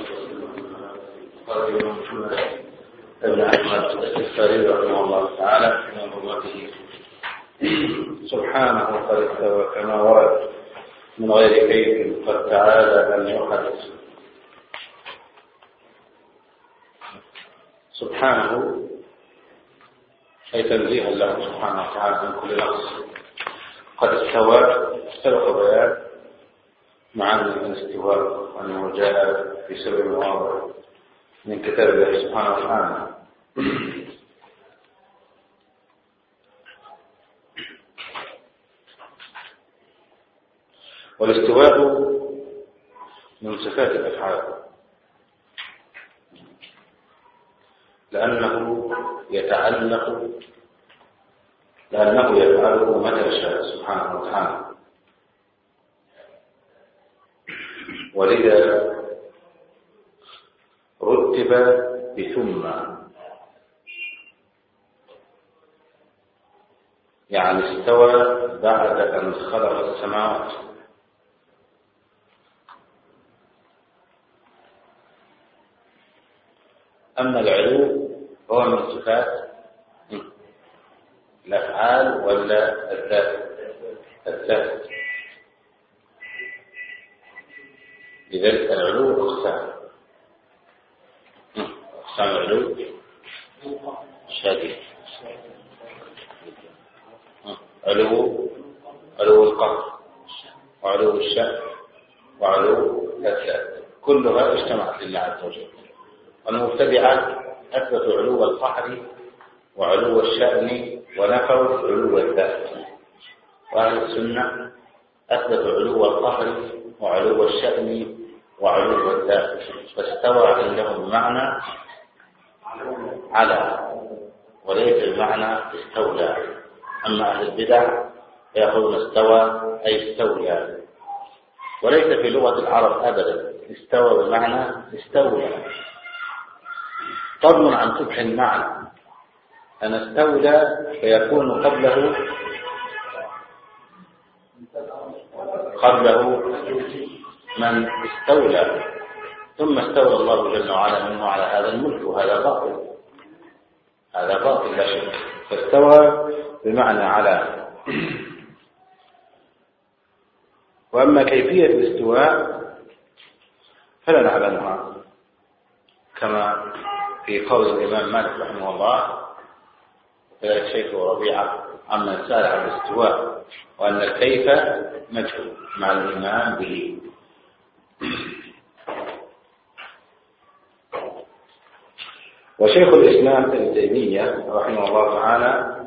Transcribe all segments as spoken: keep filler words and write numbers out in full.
ابن أحمد السفاري رحمه الله تعالى في نبوته سبحانه قد استوى كما ورد من غير كيف قد تعالى أن يحدث سبحانه أي تنزيها له سبحانه وتعالى من كل نقص. قد استوى سبق بيان معاني الاستواء وأنه جاء في سبب واضح من كتاب الله سبحانه وتعالى. والاستواء من صفات الأفعال لأنه يتعلق لأنه يفعله متى شاء سبحانه وتعالى، ولذا رتب بثم، يعني استوى بعد أن خلق السماوات. أما العلو هو من صفات الأفعال ولا الذات؟ الذات. لذلك العلو أقسام أقسام العلو شديد، علو علو القهر وعلو الشأن وعلو الذات، كلها اجتمعت لله عز وجل. والمبتدعة أثبتوا علو القهر وعلو الشأن ونفوا علو الذات، وأهل السنة أثبتوا علو القهر وعلو الشأن وعلو الذات، فاستوى عندهم بمعنى على وليس بمعنى استولى. أما أهل البدع يقولون استوى أي استولى، وليس في لغة العرب أبدا استوى بمعنى استولى، فضلا عن قبح المعنى. أن استولى فيكون قبله قبله من استولى، ثم استولى الله جل وعلا منه على هذا الملك، وهذا باطل، هذا باطل لا شك. فاستوى بمعنى على. وأما كيفية الاستواء فلا نعلمها، كما في قول الإمام مالك رحمه الله وكذلك الشيخ ربيعة عمن سأل عن الاستواء، وأن الكيف مجهول مع الإيمان به. وشيخ الإسلام ابن تيمية رحمه الله تعالى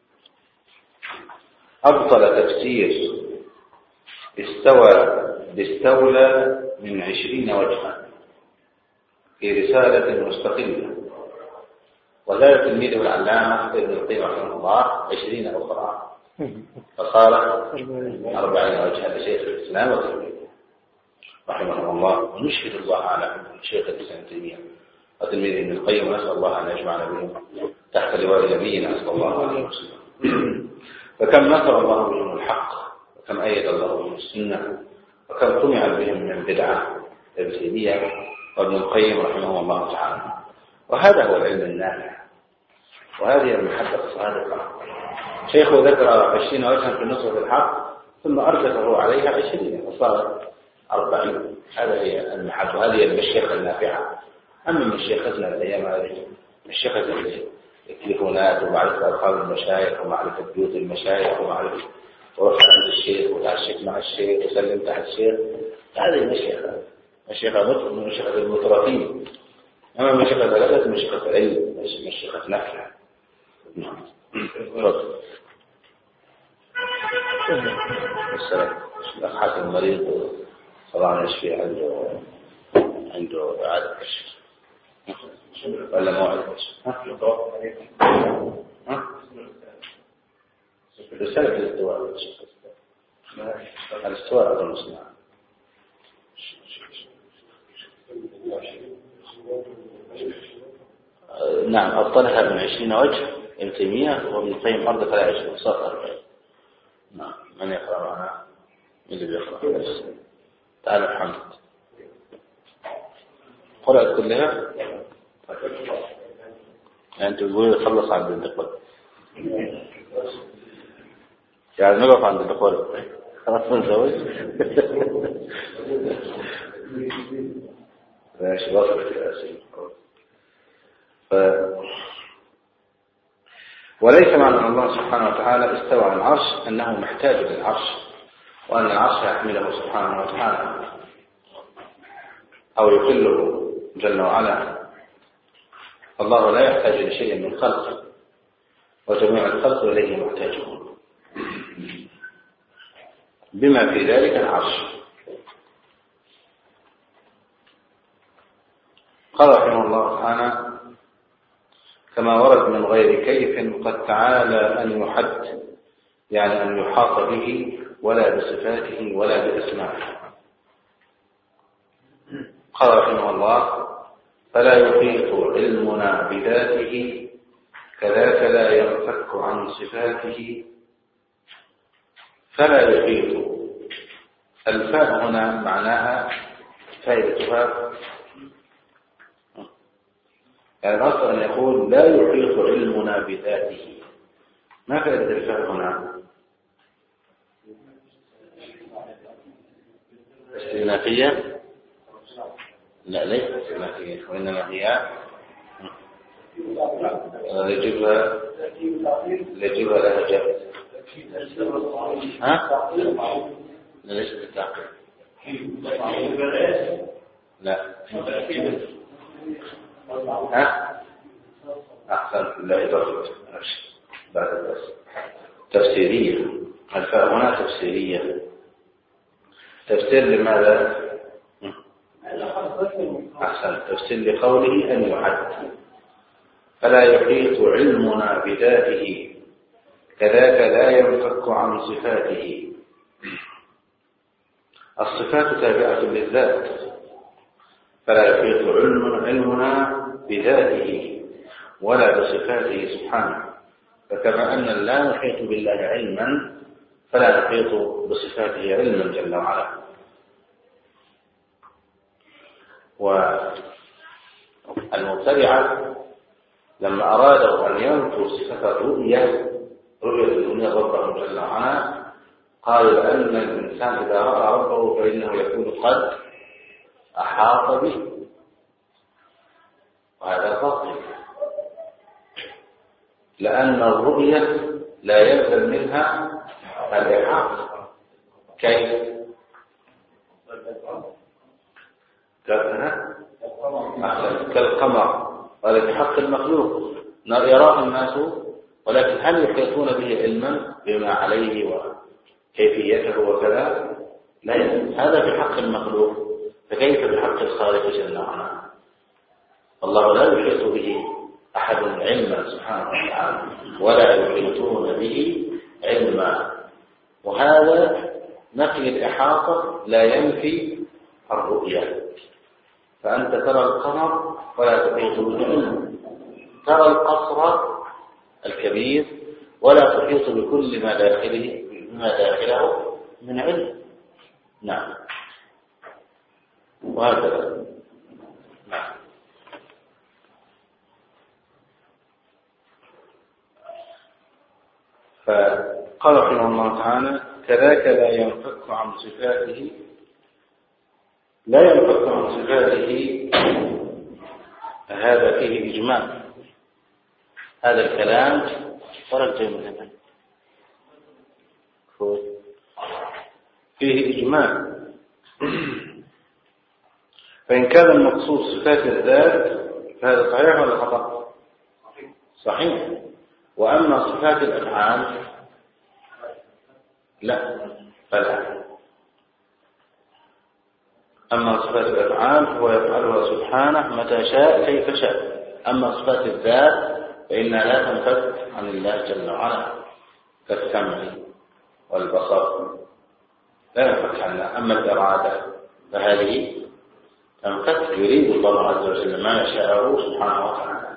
أبطل تفسير استوى باستولى من عشرين وجها في رسالة مستقلة، وزاد تلميذه العلامة ابن القيم رحمه الله عشرين أخرى، فصار أربعين وجها لشيخ الإسلام وتلميذه رحمه الله. ونشهد الله على شيخ الإسلام ابن تيمية وتلميذه ابن القيم، ونسأل الله أن يجمعنا بهم تحت لواء نبينا نسأل الله عليه وسلم. فكم نصر الله بهم الحق، وكم أيد الله بهم السنة، وكم طمع بهم من البدعة ابن تيمية وابن القيم رحمه الله تعالى. وهذا هو العلم النافع، وهذه المحبة الصادقة. شيخه ذكر عشرين وجها في نصرة الحق ثم أرجفه عليها عشرين وصارت أربعين. هذا هي المحبة، وهذه هي المشيخة النافعة. أما من شيختنا الأيام هذه مشيخة التليفونات ومعرفة أرقام المشايخ ومعرفة بيوت المشايخ ومعرفة ورفع عند الشيخ وتعشق مع الشيخ وسلم تحت الشيخ، هذه مشيخة مشيخة مطلق من مشيخة المترفين. أما مشيخة ثلاثة مشيخة علم، مشيخة نفع. نعم. السلام. الأخ حسن مريض طبعا يشفي عنده عنده إعادة كشف ولا موعد كشف؟ ها؟ رسالة الاستواء. الاستواء أظن اسمها. نعم أبطلها من عشرين وجه ابن تيمية، وابن القيم أرض فلا عشرين صار أربعين. نعم. من يقرأ معنا؟ من اللي بيقرأ؟ تعال محمد. قرأت كلها؟ يعني أنت بتقولي تخلص عند الدخول، يعني نقف عند الدخول خلاص نزوج. ماشي وصلت يا سيدي. ف... وليس معنى أن الله سبحانه وتعالى استوى على العرش أنه محتاج للعرش وأن العرش يحمله سبحانه وتعالى أو يقله جل وعلا. الله لا يحتاج لشيء من خلقه وجميع الخلق إليه محتاجون، بما في ذلك العرش. قال رحمه الله تعالى: كما ورد من غير كيف قد تعالى أن يحد، يعني أن يحاط به ولا بصفاته ولا بأسمائه. قال رحمه الله: فلا يحيط علمنا بذاته كذاك لا ينفك عن صفاته. فلا يحيط، الفاء هنا معناها فائدتها، يعني الأصل أن يقول لا يحيط علمنا بذاته. ما فائدة الفاء هنا؟ استئنافية؟ لا ليست استئنافية، وإنما هي لجبها لجبها لها جهد. ها؟ لا ليست التعقيد. لا. ها؟ أحسن. لا إضافة بعد الدرس. تفسيرية. الفاء هنا تفسيرية. تفسير لماذا؟ أحسن. تفسير لقوله أن يحد. فلا يحيط علمنا بذاته كذاك لا ينفك عن صفاته. الصفات تابعة للذات، فلا يحيط علمنا بذاته ولا بصفاته سبحانه. فكما أن لا نحيط بالله علما فلا نحيط بصفاته علما جل وعلا. والمبتدعة لما أرادوا أن ينفوا صفة الرؤية، رؤية الدنيا ربهم جل وعلا، قالوا أن الإنسان إذا رأى ربه فإنه يكون قد أحاط به، وهذا باطل، لأن الرؤية لا يلزم منها الإحاطة. كيف؟ كالقمر، هذا في حق المخلوق يراه الناس، ولكن هل يحيطون به علما بما عليه وكيفيته وكذا؟ لا يلزم. هذا في حق المخلوق، فكيف بحق الخالق جل وعلا؟ الله لا يحيط به أحد علما سبحانه وتعالى، ولا يحيطون به علما. وهذا نفي الإحاطة لا ينفي الرؤية. فأنت ترى القمر ولا تحيط به علما، ترى القصر الكبير ولا تحيط بكل ما داخله ما داخله من علم. نعم. وهكذا. نعم. فقال رحمه الله تعالى: كذاك لا ينفك عن صفاته. لا ينفك عن صفاته، هذا فيه إجمال. هذا الكلام ورد جميعا فيه إجمال. فإن كان المقصود صفات الذات فهذا صحيح ولا خطأ؟ صحيح. وأما صفات الأفعال لا، فلا. أما صفات الأفعال هو يفعلها سبحانه متى شاء كيف شاء. أما صفات الذات فإنها لا تنفك عن الله جل وعلا، كالسمع والبصر لا ينفك عنها. أما الإرادة فهذه تنفك، يريد الله عز وجل ما يشاءه سبحانه وتعالى.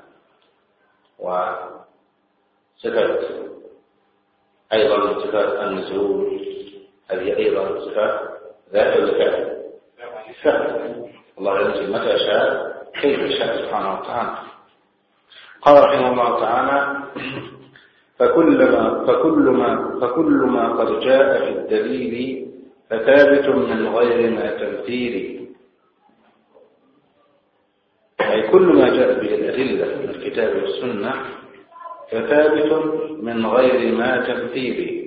وصفات أيضا صفات النزول هذه أيضا صفات ذات الفعل. فعل الله ينزل متى شاء كيف شاء سبحانه وتعالى. قال رحمه الله تعالى: فكل ما فكل ما فكل ما قد جاء في الدليل فثابت من غير ما تمثيل، أي كل ما جاء به الأدلة من الكتاب والسنة فثابت من غير ما تمثيل،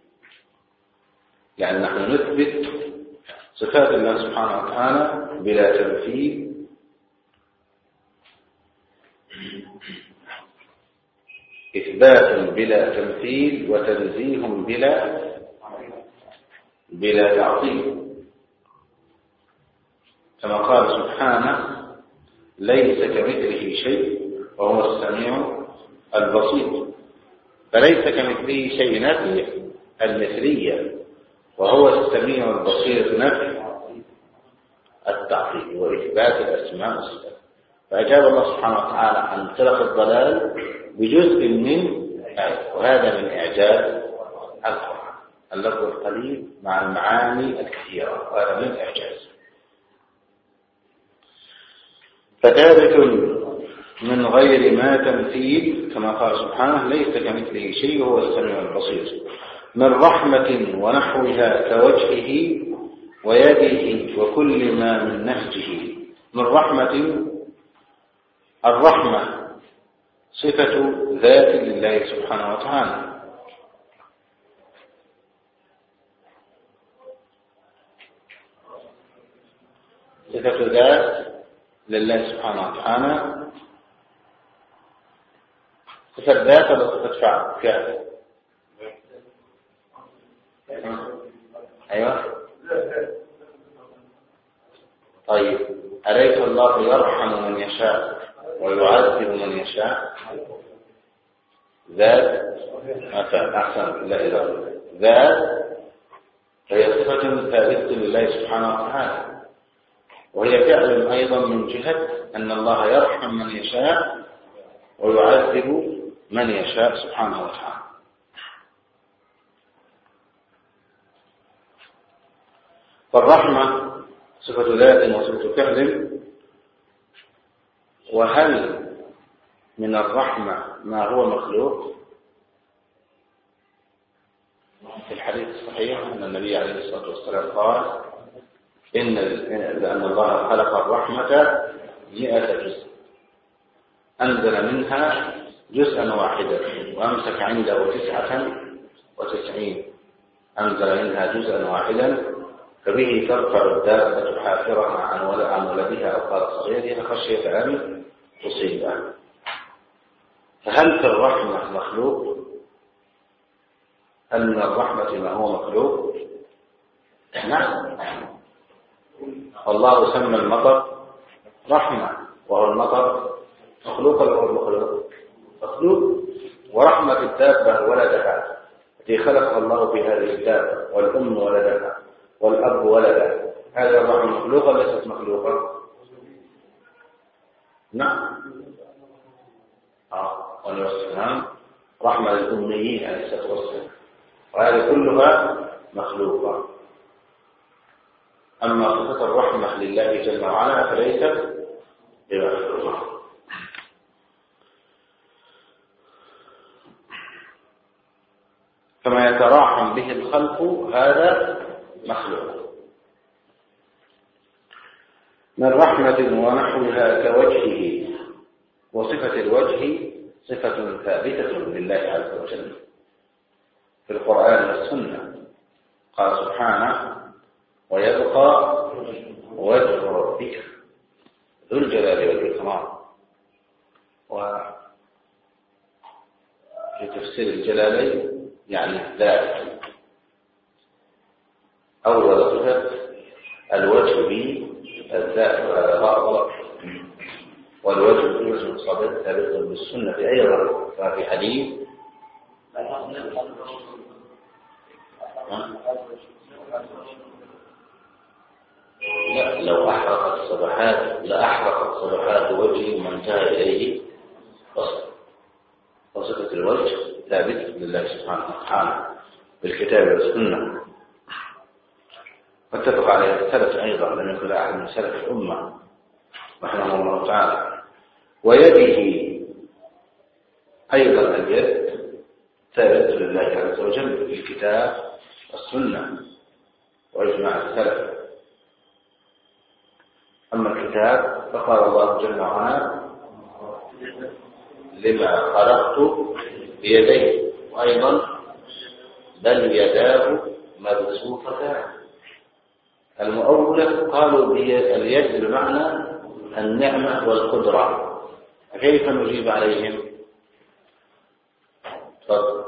يعني نحن نثبت صفات الله سبحانه وتعالى بلا تمثيل إثبات بلا تمثيل وتنزيه بلا بلا تعطيل، كما قال سبحانه: ليس كمثله شيء وهو السميع البصير. فليس كمثله شيء نفي المثلية، وهو السميع البصير نفي التعطيل وإثبات الأسماء والصفات. فأجاب الله سبحانه وتعالى عن فرق الضلال بجزء من آية، وهذا من إعجاز القرآن، اللفظ القليل مع المعاني الكثيرة، وهذا من إعجاز. فثابت من غير ما تمثيل، كما قال سبحانه: ليس كمثله شيء وهو السميع البصير. من رحمة ونحوها كوجهه ويده وكل ما من نهجه. من رحمة، الرحمة صفة ذات لله سبحانه وتعالى، صفة ذات لله سبحانه وتعالى. صفة ذات ولا صفة فعل؟ فعل. أيوة. طيب، أليس الله يرحم من يشاء ويعذب من يشاء؟ ذات مثلا أحسن، لا إله ذات هي صفة ثابتة لله سبحانه وتعالى، وهي فعل أيضا من جهة أن الله يرحم من يشاء ويعذب من يشاء سبحانه وتعالى. فالرحمة صفة ذات وصفة فعل. وهل من الرحمة ما هو مخلوق؟ في الحديث الصحيح أن النبي عليه الصلاة والسلام قال: إن لأن الله خلق الرحمة مئة جزء، أنزل منها جزءا واحدا وأمسك عنده تسعة وتسعين، أنزل منها جزءا واحدا فبه ترفع الدابة حافرها عن ولدها أو قال صغيرها خشية أن تصيبها. فهل في الرحمة مخلوق؟ هل من الرحمة ما هو مخلوق؟ نعم. الله سمى المطر رحمة، وهو المطر مخلوق ولا هو المخلوق؟ مخلوق. ورحمة الدابة ولدها التي خلق الله بهذه الدابة، والأم ولدها والأب ولدها، هذا الرحمة مخلوقة ليست مخلوقة؟ نعم. آه. والسلام رحمة للأميين عليه الصلاة والسلام، وهذه كلها مخلوقة. أما صفة الرحمة لله جل وعلا فليست بمخلوقة. كما يتراحم به الخلق هذا مخلوق. من رحمة ونحوها كوجهه. وصفة الوجه صفة ثابتة لله عز وجل في القرآن والسنة. قال سبحانه: ويبقى وجه ربك ذو الجلال والإكرام. وفي تفسير الجلالين يعني الذات. أول صفة الوجه به الذات، وهذا بعض، والوجه به وجه صادق ثابت بالسنة أيضا. ففي حديث لا لو أحرقت صبحات لأحرقت صبحات وجهي وما انتهى إليه بصر. وصفة الوجه ثابت لله سبحانه وتعالى بالكتاب والسنة، واتفق عليه السلف أيضا، لم يكن أحد من سلف الأمة رحمه الله سبحانه وتعالى. ويده أيضا اليد ثابت لله عز وجل في الكتاب والسنة وإجماع السلف. أما الكتاب فقال الله جل وعلا لما خلقت بيدي، وأيضا بل يداه مبسوطتان. المؤولة قالوا اليد بمعنى النعمة والقدرة، كيف نجيب عليهم؟ تفضل.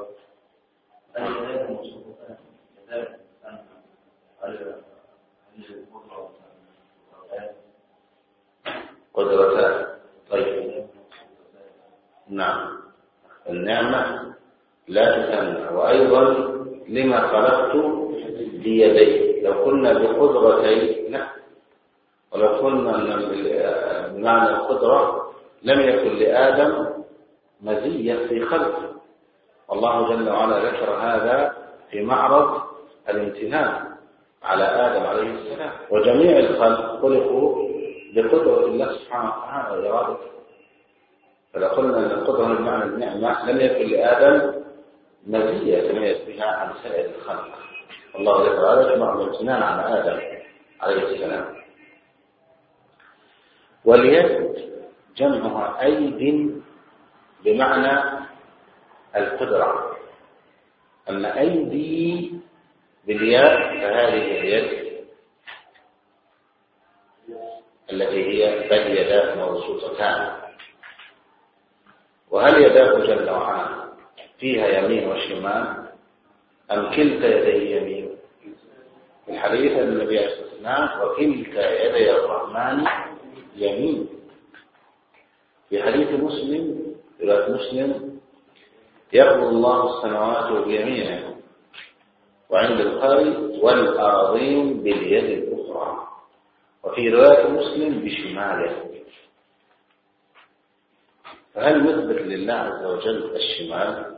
قدرتان. طيب نعم، النعمة لا تثنى. وأيضا لما خلقت بيدي، لو كنا بقدرتي لا، ولو كنا بمعنى القدرة لم يكن لآدم مزية في خلقه. والله جل وعلا ذكر هذا في معرض الامتنان على آدم عليه السلام. وجميع الخلق خلقوا بقدرة الله سبحانه وتعالى وإرادته. فلو قلنا أن القدرة بمعنى النعمة لم يكن لآدم مزية يتميز بها عن سائر الخلق. الله ذكر هذا في معرض الامتنان على آدم عليه السلام. واليد جمعها أيد بمعنى القدرة. أما أيدي بالياء فهذه اليد التي هي بل يداه مبسوطتان. وهل يداه جل وعلا فيها يمين وشمال أم كلتا يديه يمين؟ في الحديث أن النبي عليه الصلاة والسلام وكلتا يدي الرحمن يمين. في حديث مسلم رواية مسلم يقبض الله السماوات بيمينه، وعند البخاري والأراضين باليد الأخرى، وفي رواية مسلم بشماله. فهل نثبت لله عز وجل الشمال؟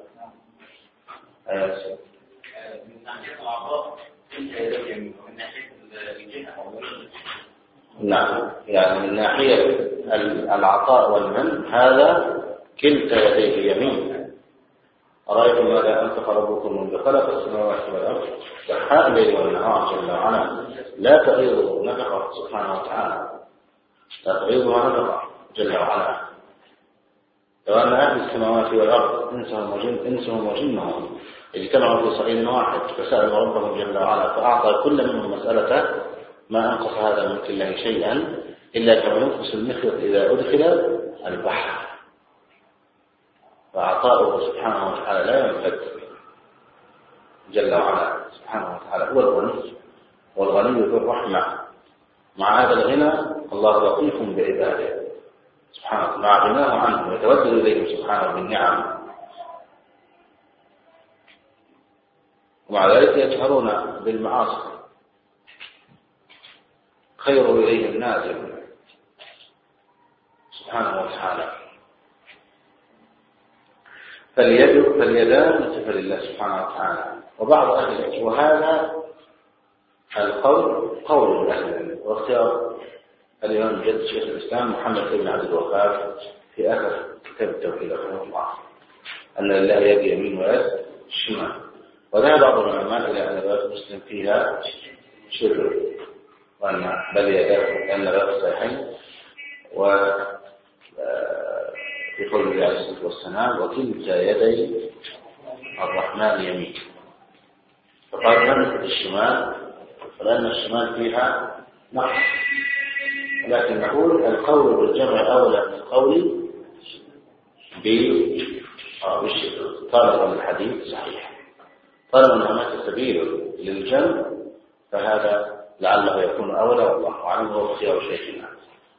آه من ناحية العطاء من ناحية الجهة. نعم، يعني من ناحية العطاء والمن هذا كلتا يديه يمين. أرأيتم ماذا أنفق ربكم منذ خلق السماوات والأرض سحاء الليل والنهار جل وعلا لا تغيضه نفقه سبحانه وتعالى، لا تغيضها نفقه جل وعلا. لو أن أهل السماوات والأرض إنسهم وجن إنسهم وجنهم اجتمعوا في صعيد واحد فسألوا ربهم جل وعلا فأعطى كل منهم مسألته ما أنقص هذا من ملك الله شيئا إلا كما ينقص المخيط إذا أدخل البحر. فعطاؤه سبحانه وتعالى لا ينفد جل وعلا. سبحانه وتعالى هو الغني، والغني ذو الرحمة. مع هذا الغنى الله لطيف بعباده سبحانه، مع غناه عنه يتودد إليهم سبحانه بالنعم، ومع ذلك يجهرون بالمعاصي. خير إليه النازل سبحانه وتعالى. فاليد فاليدان صفة لله سبحانه وتعالى. وبعض أهل العلم، وهذا القول قول أهل العلم واختيار الإمام جد شيخ الإسلام محمد بن عبد الوهاب في آخر كتاب التوحيد رحمه الله، أن لله يد يمين ويد شمال. وذهب بعض العلماء إلى أن رواية مسلم فيها شبه، وأن بل يداه أن رواية الصحيحين و في قول الله عليه الصلاة والسلام وكلتا يدي الرحمن يمين. فقال لم الشمال فلأن الشمال فيها نقص، ولكن نقول القول بالجمع أولى من القول بالشبه. طالما الحديث صحيح، طالما هناك سبيل للجمع فهذا لعله يكون أولى، والله أعلم هو اختيار شيخنا.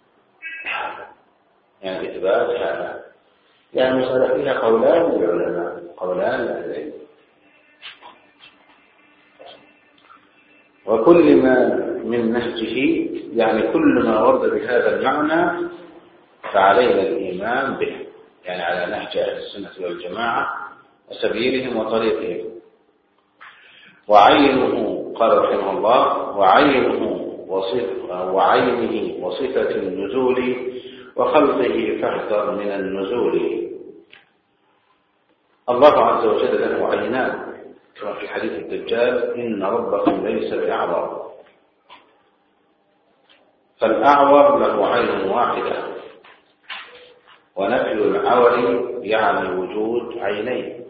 يعني إثبات هذا، يعني مسألة فيها قولان للعلماء، قولان للعلم. وكل ما من نهجه، يعني كل ما ورد بهذا المعنى فعلينا الإيمان به، يعني على نهج أهل السنة والجماعة وسبيلهم وطريقهم. وعينه قال رحمه الله وعينه وصفة وعينه وصفة النزول وخلقه فاحذر من النزول. الله عز وجل له عينان كما في حديث الدجال: إن ربكم ليس بأعور. فالأعور له عين واحدة، ونفي العور يعني وجود عينين.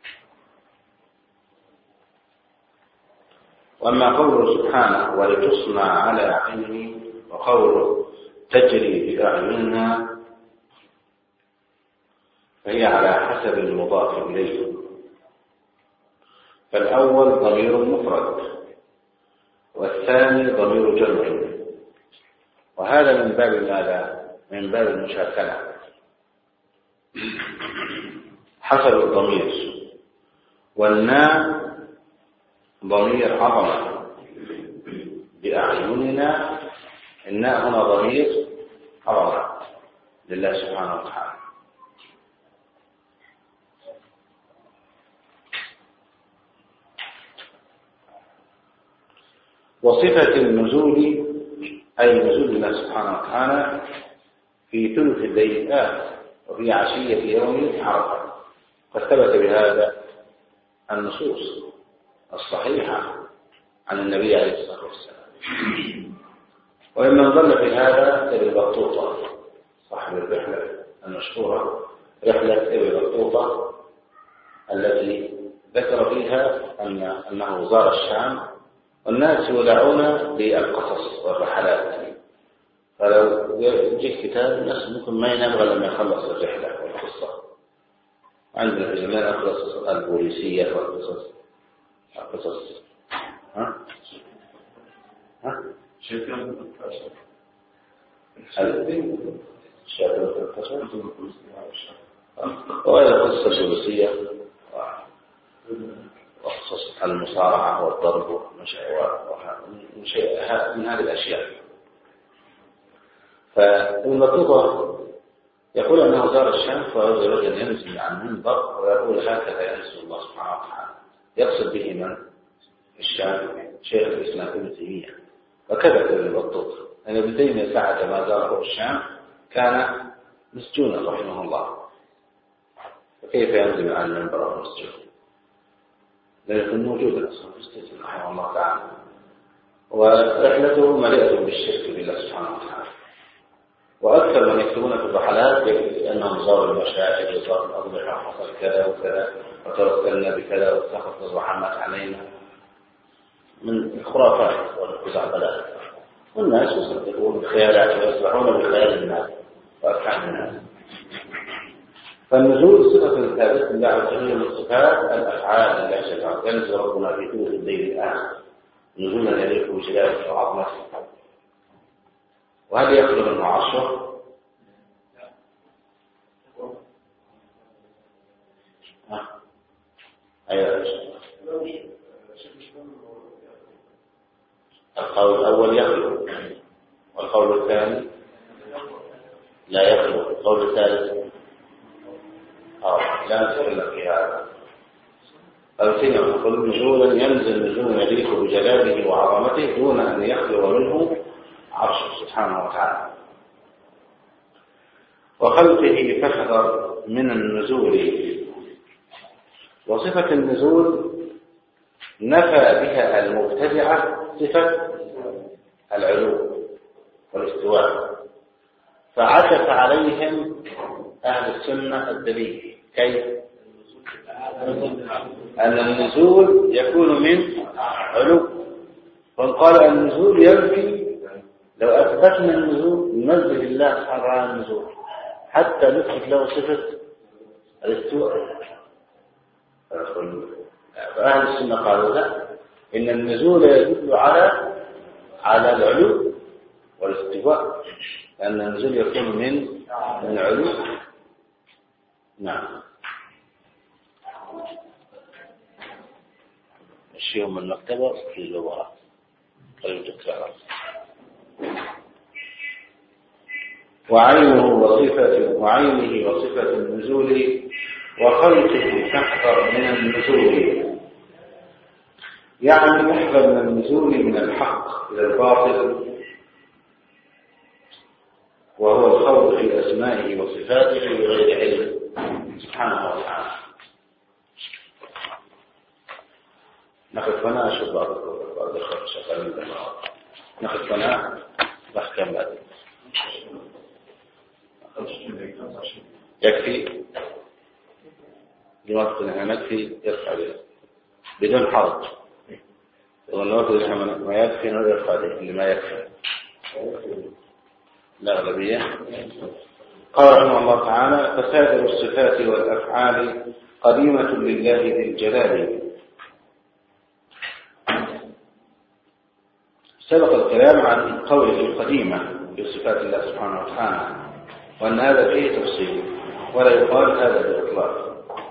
وأما قوله سبحانه: ولتصنع على عيني، وقوله تجري بأعيننا، فهي على حسب المضاف إليه. فالأول ضمير مفرد، والثاني ضمير جمع، وهذا من باب ماذا؟ من باب المشاكلة. حسب الضمير، والناء ضمير عظمة. بأعيننا، الناء هنا ضمير عظمة لله سبحانه وتعالى. وصفة النزول أي نزول الله سبحانه وتعالى في ثلث الليل الآخر وفي عشية يوم عرفة، قد ثبت بهذا النصوص الصحيحة عن النبي عليه الصلاة والسلام. ومن ظل في هذا ابن بطوطة صاحب الرحلة المشهورة، رحلة ابن بطوطة، التي ذكر فيها أن أنه زار الشام، والناس يولعون بالقصص والرحلات. فلو جيت كتاب الناس ممكن ما ينبغى لما يخلص الرحلة والقصة. عندنا في زمان القصص البوليسية والقصص القصص ها ها شكرا للقصة شكرا للقصة وهذا قصة بوليسية وقصص المصارعة والضرب وشيء من هذه الأشياء. فابن بطوطة يقول أنه زار الشام، فوجد رجلا ينزل عن المنبر ويقول: هكذا ينزل الله سبحانه وتعالى. يقصد به من؟ الشام شيخ الإسلام ابن تيمية. وكذا ابن بطوطة أن ابن تيمية ساعة ما زاره الشام كان مسجونا رحمه الله، فكيف ينزل عن المنبر وهو مسجون؟ لا يكون موجودا أصلا في السجن رحمه الله تعالى. ورحلته مليئة بالشرك بالله سبحانه وتعالى. وأكثر من يكتبون في الرحلات أنهم زاروا المشاهد وزاروا الأضرحة، حصل كذا وكذا، وتوكلنا بكذا، واتخذت الرحمات علينا، من الخرافات والخزعبلات. والناس يصدقون بالخيالات ويصلحون بخيال الناس وأفعال الناس. فالنزول صفة ثابتة لله عز وجل من الصفات الأفعال لله جل وعلا. ينزل ربنا في ثلث الليل الآخر نزولا يليق بجلاله وعظمته. وهل يخلو منه عرشه؟ أيوة. القول الأول يخلو، والقول الثاني لا يخلو، القول الثالث آه لا نتكلم في هذا. الثاني يقول نزولا ينزل نزولا يليق بجلاله وعظمته دون أن يخلو منه عرشه سبحانه وتعالى. وخلقه فاحذر من النزول. وصفة النزول نفى بها المبتدعة صفة العلو والاستواء، فعكف عليهم أهل السنة الدليل. كيف؟ أن النزول يكون من علو، فقال النزول ينفي. لو أثبتنا النزول ننزل الله سبحانه وتعالى النزول حتى نثبت له صفة الاستواء. فأهل السنة قالوا لا، إن النزول يدل على على العلو والاستواء، لأن النزول يكون من من علو. نعم. الشيء من المكتبة في اللغة قريب تكرار. وعينه وصفة وعينه وصفة النزول وخلقه تحذر من النزول، يعني تحذر من النزول من الحق إلى الباطل وهو الخوض في أسمائه وصفاته بغير علم سبحانه وتعالى. ناخذ فناء شو بعض بعض الخط شغالين ناخذ فناء بحكم بعد يكفي لوقت انها نكفي يرفع عليه بدون حرج. والوقت انها ما يكفي يرفع عليه اللي ما يكفي الأغلبية. قال رحمه الله تعالى: فسائر الصفات والأفعال قديمة لله ذي الجلال. سبق الكلام عن قوله القديمة بصفات الله سبحانه وتعالى، وأن هذا فيه تفصيل ولا يقال هذا بإطلاق.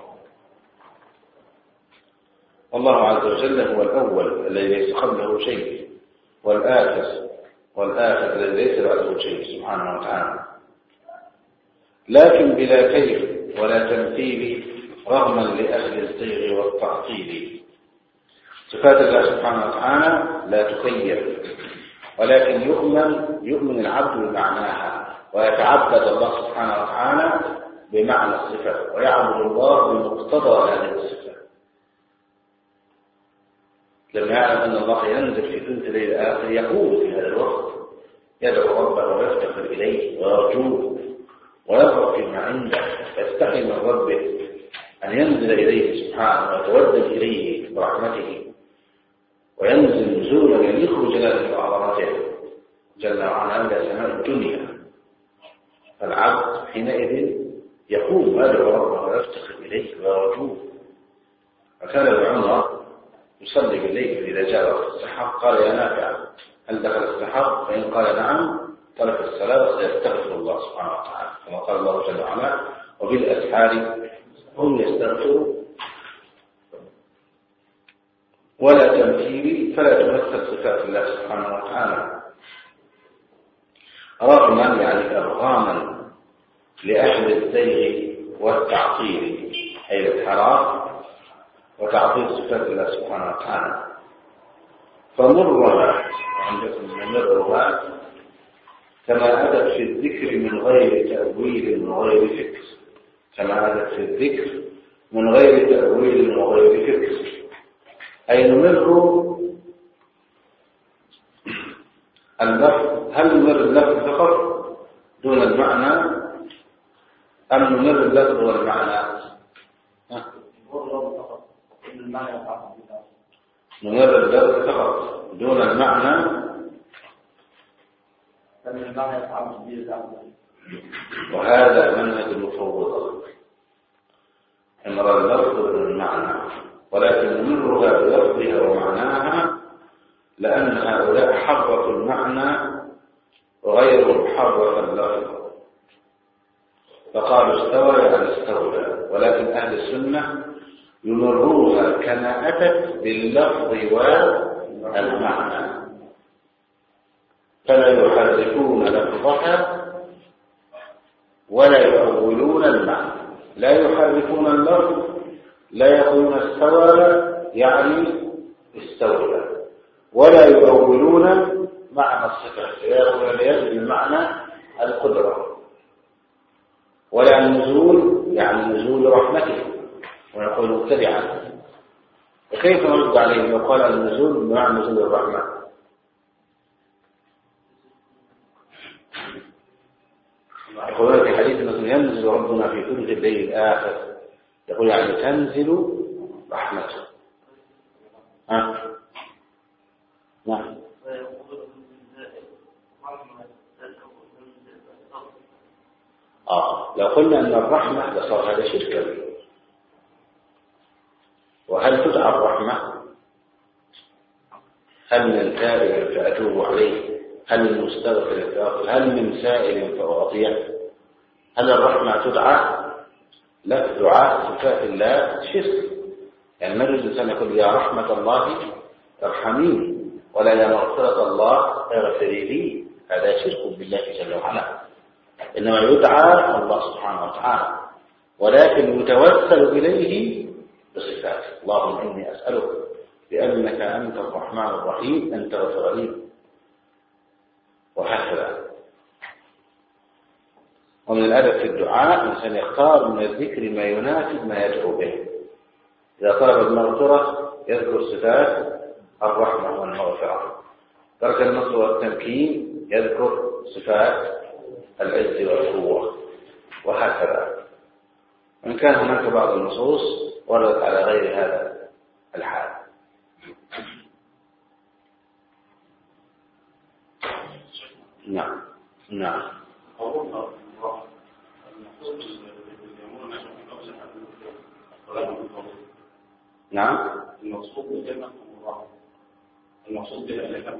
والله عز وجل هو الأول الذي ليس قبله شيء، والآخر والآخر الذي ليس بعده شيء سبحانه وتعالى، لكن بلا كيف ولا تمثيل رغما لأهل الزيغ والتعطيل. صفات الله سبحانه وتعالى لا تكيف، ولكن يؤمن يؤمن العبد بمعناها، ويتعبد الله سبحانه وتعالى بمعنى الصفة، ويعبد الله بمقتضى هذه الصفة. لما يعلم أن الله ينزل في ثلث الليل الآخر يقول في هذا الوقت يدعو ربه ويفتقر إليه ويرجوه ويضرب فيما عنده، يستحي من ربه أن ينزل إليه سبحانه ويتودد إليه برحمته، وينزل نزولا يليق بجلاله وعظمته جل وعلا إلى سماء الدنيا. فالعبد حينئذ يقوم ويدعو ربه ويفتقر إليه ويرجوه. وكان العمر يصلي بالليل إذا جاء وقت السحر قال: يا نافع هل دخل السحر؟ فإن قال نعم ترك الصلاة وسيستغفر الله سبحانه وتعالى، كما قال الله جل وعلا: وبالأسحار هم يستغفرون. ولا تمثيل، فلا تمثل صفات الله سبحانه وتعالى رغما يعني أرغاما لأهل الزيغ والتعطيل، أي الانحراف وتعطيل صفات الله سبحانه وتعالى. فمرها عندكم ممرها كما أتت في الذكر من غير تأويل وغير فكر، كما أتت في الذكر من غير تأويل وغير فكر، أي نمر اللفظ. هل نمر اللفظ فقط دون المعنى، أم نمر اللفظ والمعنى؟ نمر اللفظ فقط دون المعنى، وهذا منهج المفوضة، نمر اللفظ دون المعنى، ولكن نمرها بلفظها ومعناها، لأن هؤلاء حرفوا المعنى وغيرهم حرف اللفظ، فقالوا استوى يعني استولى. ولكن أهل السنة يمروها كما أتت باللفظ والمعنى، فلا يحرفون لفظها ولا يؤولون المعنى. لا يحرفون اللفظ، لا يقولون استوى يعني استولى، ولا يؤولون معنى الصفة، لا يقولون المعنى القدرة، ولا النزول يعني نزول رحمته ويقول مبتدعا. وكيف نرد عليه لو قال النزول بمعنى نزول الرحمة؟ يقولون في حديث أنه ينزل ربنا في ثلث الليل الآخر، يقول يعني تنزل رحمته. ها نعم. آه لو قلنا أن الرحمة لصار هذا شركا. وهل تدعى الرحمة؟ هل من تائب فأتوب عليه؟ هل من مستغفر فأغفر؟ هل من سائل فأعطيه؟ هل الرحمة تدعى؟ لا، دعاء صفات الله شرك. يعني ما يجوز الإنسان يقول يا رحمة الله ارحميني، ولا يا مغفرة الله اغفري لي، هذا شرك بالله جل وعلا. إنما يدعى الله سبحانه وتعالى، ولكن يتوسل إليه بصفاته. اللهم إني أسألك بأنك أنت الرحمن الرحيم أن تغفر لي، وهكذا. ومن الأدب في الدعاء الإنسان يختار من الذكر ما يناسب ما يدعو به. إذا طلب المغفرة يذكر صفات الرحمة والمغفرة، ترك النصر والتمكين يذكر صفات العز والقوة، وهكذا. وإن كان هناك بعض النصوص وردت على غير هذا الحال. نعم نعم نعم المقصود بالجنة المقصود بالله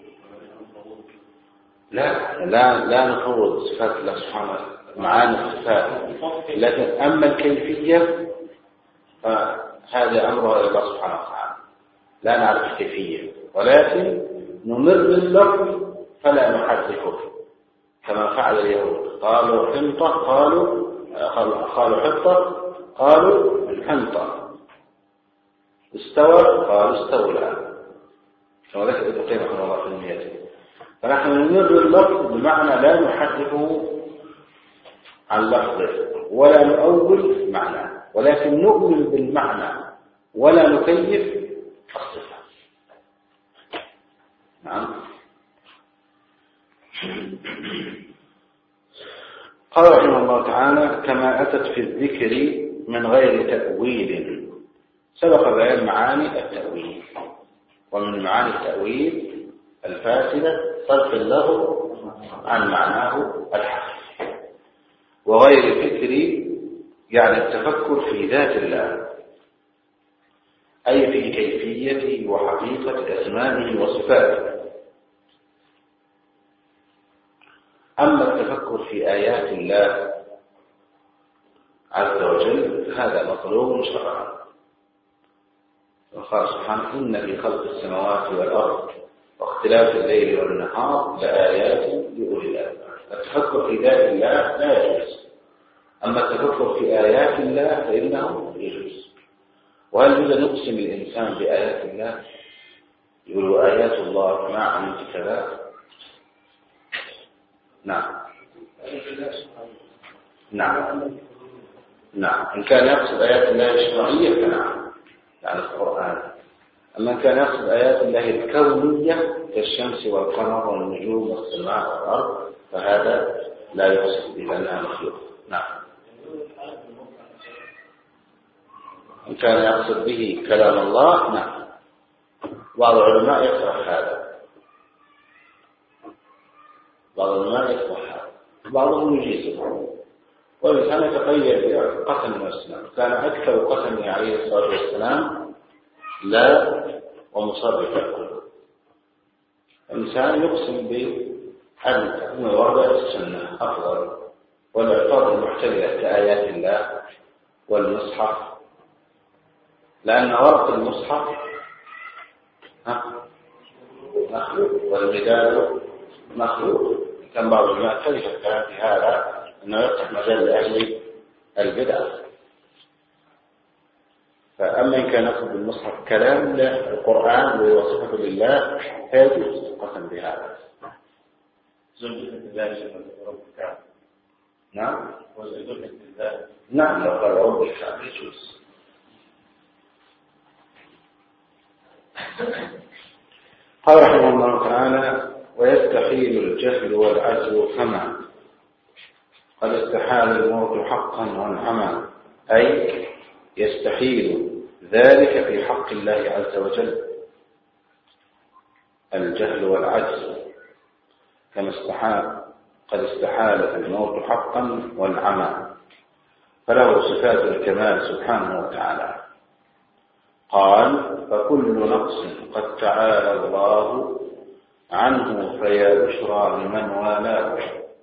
لا لا لا نفوض صفات الله سبحانه وتعالى، معاني الصفات، لكن أما الكيفية فهذا أمرها إلى الله سبحانه وتعالى، لا نعرف الكيفية، ولكن نمر باللفظ فلا نحرفه كما فعل اليهود. قالوا حنطة قالوا قالوا حنطة قالوا الحنطة، استوى قالوا استولى، وذلك ابن قيم رحمه الله في المية. فنحن نمر باللفظ بمعنى لا نحرفه عن لفظه ولا نؤول معناه، ولكن نؤمن بالمعنى ولا نكيف الصفة. نعم. قال رحمه الله تعالى: كما أتت في الذكر من غير تأويل. سبق بيان معاني التأويل، ومن معاني التأويل الفاسدة صرف اللفظ عن معناه الحقيقي. وغير الفكر يعني التفكر في ذات الله، أي في كيفيته وحقيقة أسمائه وصفاته. أما التفكر في آيات الله عز وجل هذا مطلوب شرعا. وقال سبحانه: إن في خلق السماوات والأرض واختلاف الليل والنهار لآيات لأولي الألباب. التفكر في ذات الله لا يجوز، أما التفكر في آيات الله فإنه يجوز. وهل يجوز أن يقسم الإنسان بآيات الله؟ يقول آيات الله ما عملت كذا؟ نعم نعم نعم. إن كان يقصد آيات الله الشرعية فنعم، يعني القرآن. أما إن كان يقصد آيات الله الكونية كالشمس والقمر والنجوم والسماء والأرض فهذا لا يقصد لأنها مخلوق. نعم. إن كان يقصد به كلام الله نعم. بعض العلماء يكره هذا، بعض العلماء يكره هذا، بعضهم يجيزه. والإنسان يتقيد بقسم والسلام. كان أكثر قسمه عليه الصلاة والسلام لا ومصرف الكل. الإنسان يقسم بأن ورد السنة أفضل، والألفاظ المحتملة كآيات الله والمصحف، لأن ورق المصحف مخلوق والمداد مخلوق. كان بعض العلماء كيف الكلام في هذا أنه يفتح مجال لأهل البدع. فأما إن كان يقصد بالمصحف كلام القرآن وصفه لله فيجوز القسم بهذا. نعم نعم. لو قال رب الكعبة يجوز. قال رحمه الله تعالى: ويستحيل الجهل والعجز كما قد استحال الموت حقا وانعمى، أي يستحيل ذلك في حق الله عز وجل الجهل والعجز، كما استحال قد استحال الموت حقا والعمى، فله صفات الكمال سبحانه وتعالى. قال: فكل نقص قد تعالى الله عنه فيا بشرى لمن والاه.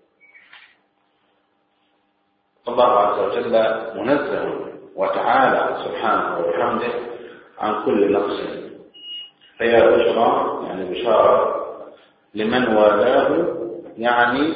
الله عز وجل منزه وتعالى سبحانه وبحمده عن كل نقص، فيا بشرى يعني بشارة لمن والاه، يعني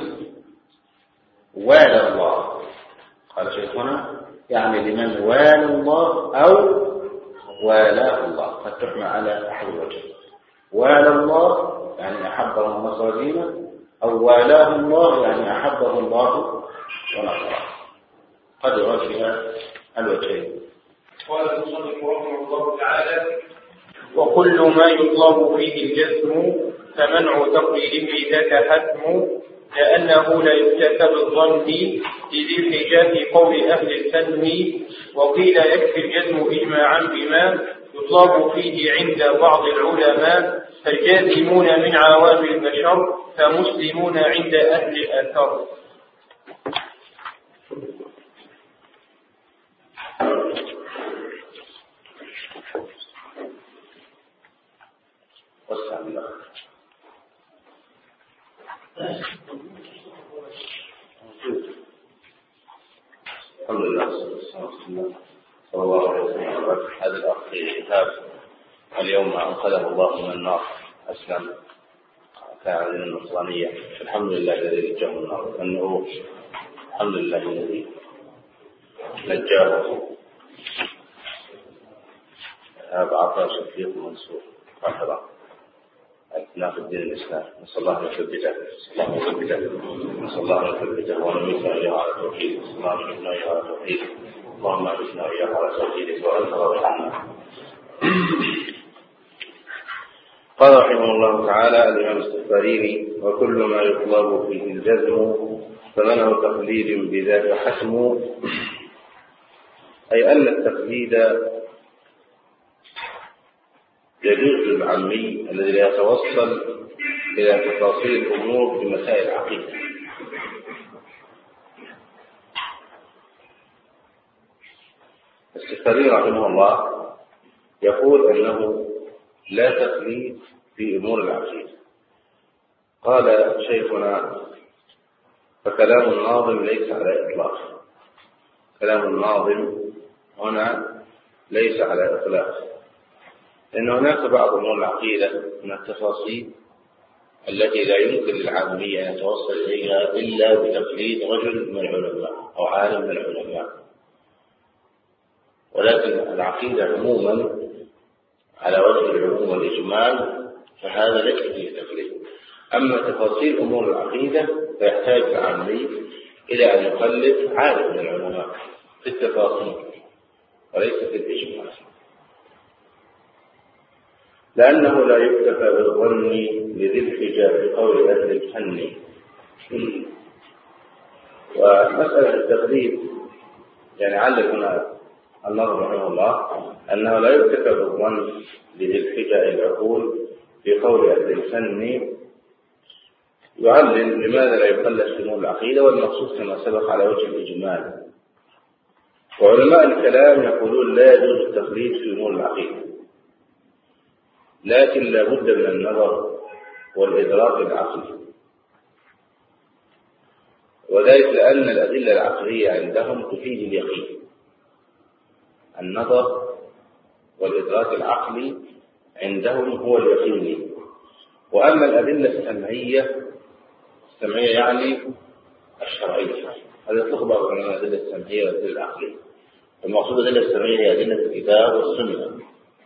والى الله. قال شيخنا يعني لمن والى الله أو والاه الله، قد تحمل على أحد الوجه. والى الله يعني أحبه ونصر دينه، أو والاه الله يعني أحبه الله ونشره قد يواجه الوجهين. قال المصنف رحمه الله تعالى: وكل ما يطلب فيه الجزم فمنع تقليد ذاك حتم، لأنه لا يكتفى بالظن لذي الحجاب في قول أهل الفن، وقيل يكفي الجزم إجماعا بما يطلب فيه عند بعض العلماء، فالجازمون من عوام البشر فمسلمون عند أهل الأثر. الحمد لله صلى الله عليه وسلم. هذا الأخ في كتاب اليوم أنقذه الله من النار، أسلم، كان علينا النصرانية، الحمد لله الذي نجاه من النار، أنه الحمد لله الذي نجاه. هذا عطاء شفيق منصور حفظه أثناء في الدين الإسلام، نسأل الله أن يثبته، نسأل الله أن يثبته، نسأل الله أن يثبته ونميتنا إياه على التوحيد، نسأل الله أن يميتنا إياه على التوحيد، اللهم أمتنا إياه على توحيدك وأنت راضي عنا. قال رحمه الله تعالى الإمام السفاريني: وكل ما يطلب فيه الجزم فمنع تقليد بذاك حتم، أي أن التقليد يجوز للعامي الذي لا يتوصل إلى تفاصيل الأمور بمسائل العقيدة. السفاريني رحمه الله يقول أنه لا تقليد في أمور العقيدة. قال شيخنا: فكلام الناظم ليس على إطلاق. كلام الناظم هنا ليس على إطلاق، لأن هناك بعض أمور العقيدة من التفاصيل التي لا يمكن للعامية أن يتوصل إليها إلا بتقليد رجل من العلماء أو عالم من العلماء، ولكن العقيدة عموما على وجه العموم والإجمال فهذا ليس فيه تقليد. أما تفاصيل أمور العقيدة فيحتاج العامي إلى أن يقلد عالم من العلماء في التفاصيل وليس في الإجمال، لأنه لا يكتفى بالظن لذي الحجاب بقول أهل الفن. ومسألة التقليد يعني علق هنا النظر رحمه الله أنه لا يكتفى بالظن لذي الحجاب العقول في قول أهل الفن، يعلم لماذا لا يقلد في أمور العقيدة، والمقصود كما سبق على وجه الإجمال. وعلماء الكلام يقولون لا يجوز التقليد في أمور العقيدة، لكن لا بد من النظر والإدراك العقلي، وذلك لأن الأدلة العقلية عندهم تفيد اليقين. النظر والإدراك العقلي عندهم هو اليقيني، وأما الأدلة السمعية السمعية يعني الشرعية، هذا يطلق بعض العلماء الأدلة السمعية والأدلة العقلية. المقصود الأدلة السمعية هي أدلة الكتاب والسنة،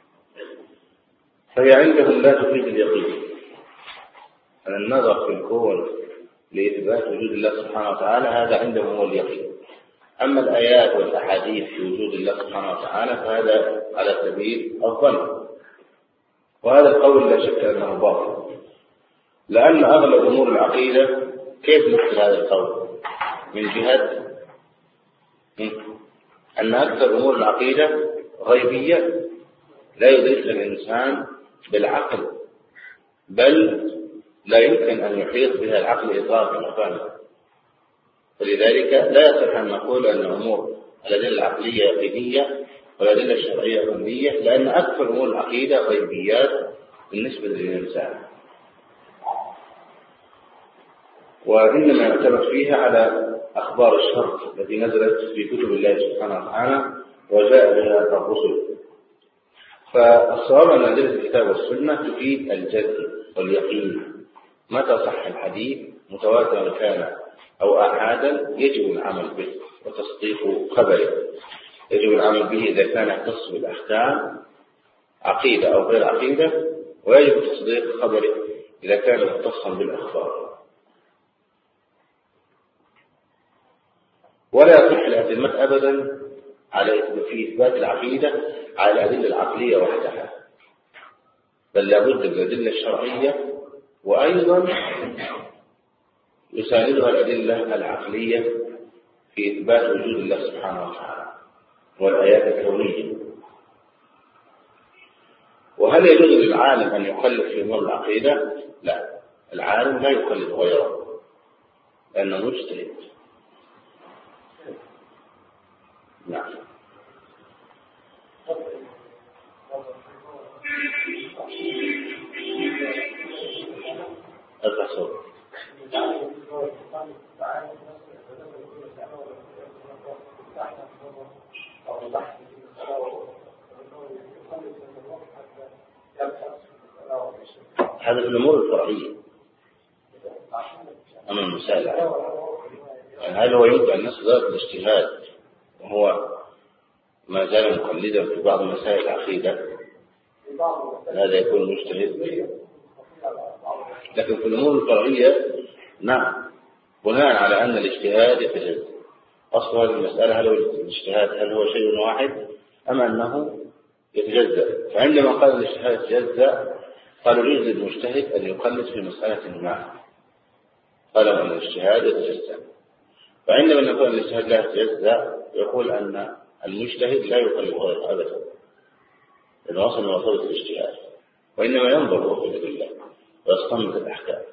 فهي عندهم لا تفيد اليقين. أن النظر في الكون لإثبات وجود الله سبحانه وتعالى هذا عندهم هو اليقين. أما الآيات والأحاديث في وجود الله سبحانه وتعالى فهذا على سبيل الظن، وهذا القول لا شك أنه باطل، لأن أغلب أمور العقيدة كيف مثل هذا القول؟ من جهة أن أكثر أمور العقيدة غيبية لا يدركها الإنسان بالعقل، بل لا يمكن أن يحيط بها العقل إطلاقا وفهما. فلذلك لا يصح أن نقول أن أمور الأدلة العقلية يقينية والأدلة الشرعية ظنية، لأن أكثر أمور العقيدة غيبيات بالنسبة للإنسان، وإنما يعتمد فيها على أخبار الشرع التي نزلت في كتب الله سبحانه وتعالى وجاء بها الرسل. فالصواب أن أدلة الكتاب والسنة تفيد الجزم واليقين. متى صح الحديث متواترا كان أو أحادا يجب العمل به وتصديق خبره، يجب العمل به إذا كان يختص بالأحكام عقيدة أو غير عقيدة، ويجب تصديق خبره إذا كان مختصا بالأخبار. ولا يصح الاعتماد أبدا على في إثبات العقيدة على الأدلة العقلية وحدها، بل لابد من الأدلة الشرعية، وأيضا يساندها الأدلة العقلية في إثبات وجود الله سبحانه وتعالى والآيات الكونية. وهل يجوز للعالم أن يخلف في أمور العقيدة؟ لا، العالم لا يخلف غيره لأنه مجتهد. نعم. الرسول هذا في الأمور الفرعية. أما المسائل يعني هل هو يمكن أن يصل درجة الاجتهاد وهو ما زال مقلدا في بعض مسائل العقيدة؟ هذا يكون مجتهد. لكن في الأمور الفرعية نعم، بناء على أن الاجتهاد يتجزأ. أصل هذه المسألة هل هو الاجتهاد هل هو شيء واحد أم أنه يتجزأ؟ فعندما قال الاجتهاد يتجزأ قالوا يجوز للمجتهد أن يقلد في مسألة ما، قالوا أن الاجتهاد يتجزأ. فعندما نقول أن الاجتهاد لا يتجزأ يقول أن المجتهد لا يقلد غيره أبدا إذا وصل لمرتبة الاجتهاد، وإنما ينظر في الأدلة ويستنبط الأحكام.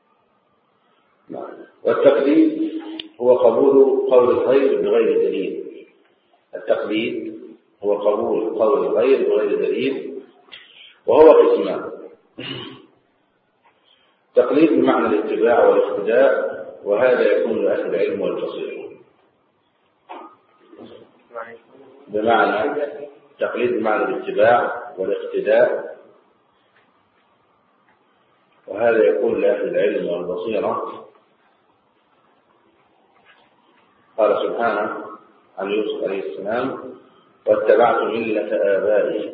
والتقليد هو قبول قول الغير بغير دليل. التقليد هو قبول قول الغير بغير دليل، وهو قسمان: تقليد بمعنى الاتباع والاقتداء، وهذا يكون لأهل العلم والبصيرة. بمعنى تقليد بمعنى الاتباع والاقتداء، وهذا يكون لأهل العلم والبصيرة. قال سبحانه عن يوسف عليه السلام: واتبعت ملة آبائي.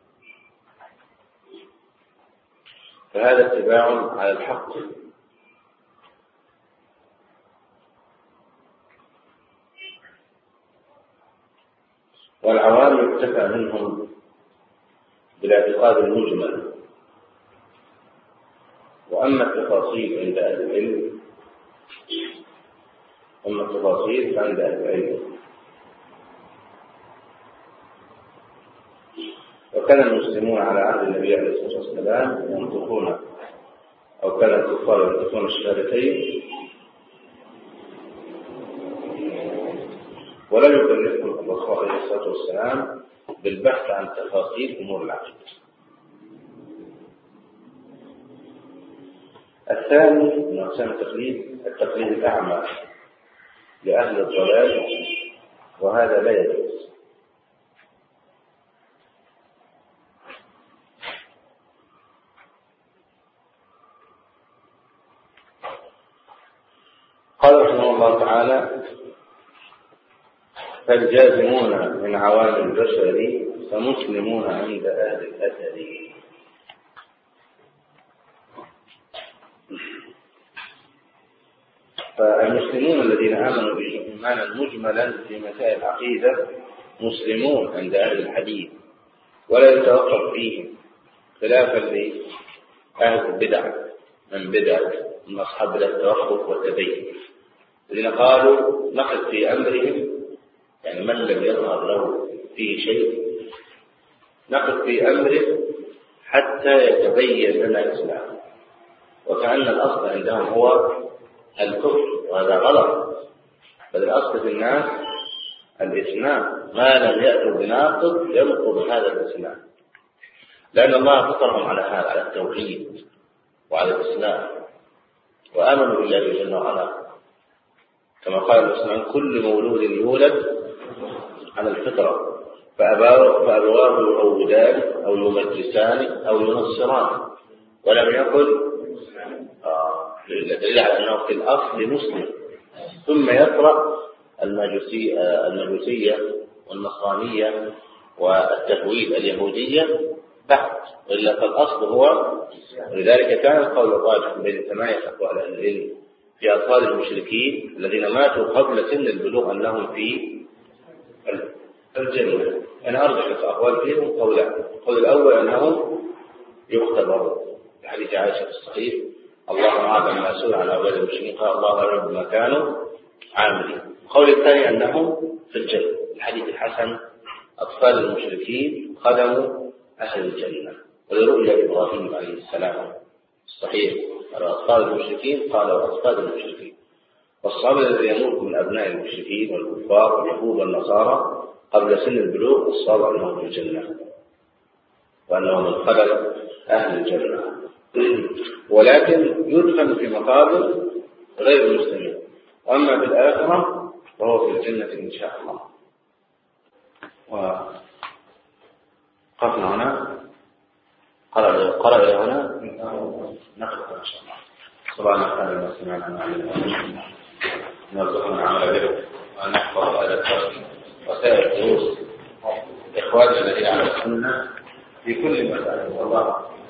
فهذا اتباع على الحق. والعوام يكتفى منهم بالاعتقاد المجمل، وأما التفاصيل عند أهل العلم أما التفاصيل عند أهل العلم وكان المسلمون على عهد النبي عليه الصلاة والسلام ينطقون، أو كان الكفار ينطقون الشهادتين، ولم يكلفهم الرسول عليه الصلاة والسلام بالبحث عن تفاصيل أمور العقيدة. الثاني من أقسام التقليد التقليد الأعمى لأهل الضلال، وهذا لا يجوز. قال رحمه الله تعالى: فالجازمون من عوام البشر فمسلمون عند أهل الأثر. فالمسلمون الذين آمنوا بإيمانا مجملا في مسائل العقيدة مسلمون عند أهل الحديث، ولا يتوقف فيهم، خلافا لأهل البدع من بدع من أصحاب بدع التوقف والتبين الذين قالوا نقف في أمرهم، يعني من لم يظهر له فيه شيء نقف في أمره حتى يتبين لنا الإسلام، وكأن الأصل عندهم هو الكفر، وهذا غلط. بل الأصل في الناس الإسلام، ما لم يأتوا بناقض ينقض هذا الإسلام، لأن الله فطرهم على هذا، على التوحيد وعلى الإسلام، وآمنوا بالله جل وعلا، كما قال الإسلام: كل مولود يولد على الفطرة فأبواه يهودان أو يمجسان أو ينصران، ولم يقل آه دليل على أنه في الأصل مسلم، ثم يقرأ المجوسية, المجوسية والنصرانية والتفويض اليهودية بعد، إلا فالأصل هو. ولذلك كان القول الراجح بين ثمانية أقوال أهل العلم في أطفال المشركين الذين ماتوا قبل سن البلوغ أنهم في الجنة. أنا أرجح الأقوال فيهم قولان. القول الأول أنهم يختبرون بحديث عائشة في الصحيح الله أعلم ما سئل عن أولاد المشركين قال الله أعلم بما كانوا عاملين. القول الثاني أنهم في الجنة الحديث الحسن أطفال المشركين خدموا أهل الجنة ولرؤيا إبراهيم عليه السلام الصحيح على أطفال المشركين قال وأطفال المشركين. والصحابة الذين يموت من أبناء المشركين والكفار واليهود والنصارى قبل سن البلوغ الصواب أنهم في الجنة وأنهم من خلق أهل الجنة، ولكن يدفن في مقابر غير المسلمين. وأما في الآخرة فهو في الجنة إن شاء الله. وقفنا هنا قرأ قرأ إلى هنا نقرأ إن شاء الله. سبحانك اللهم وبحمدك نرزقنا عمل به وأن نحفظ هذا الدرس وسائر الدروس إخواننا الذين على السنة في كل مسألة. والله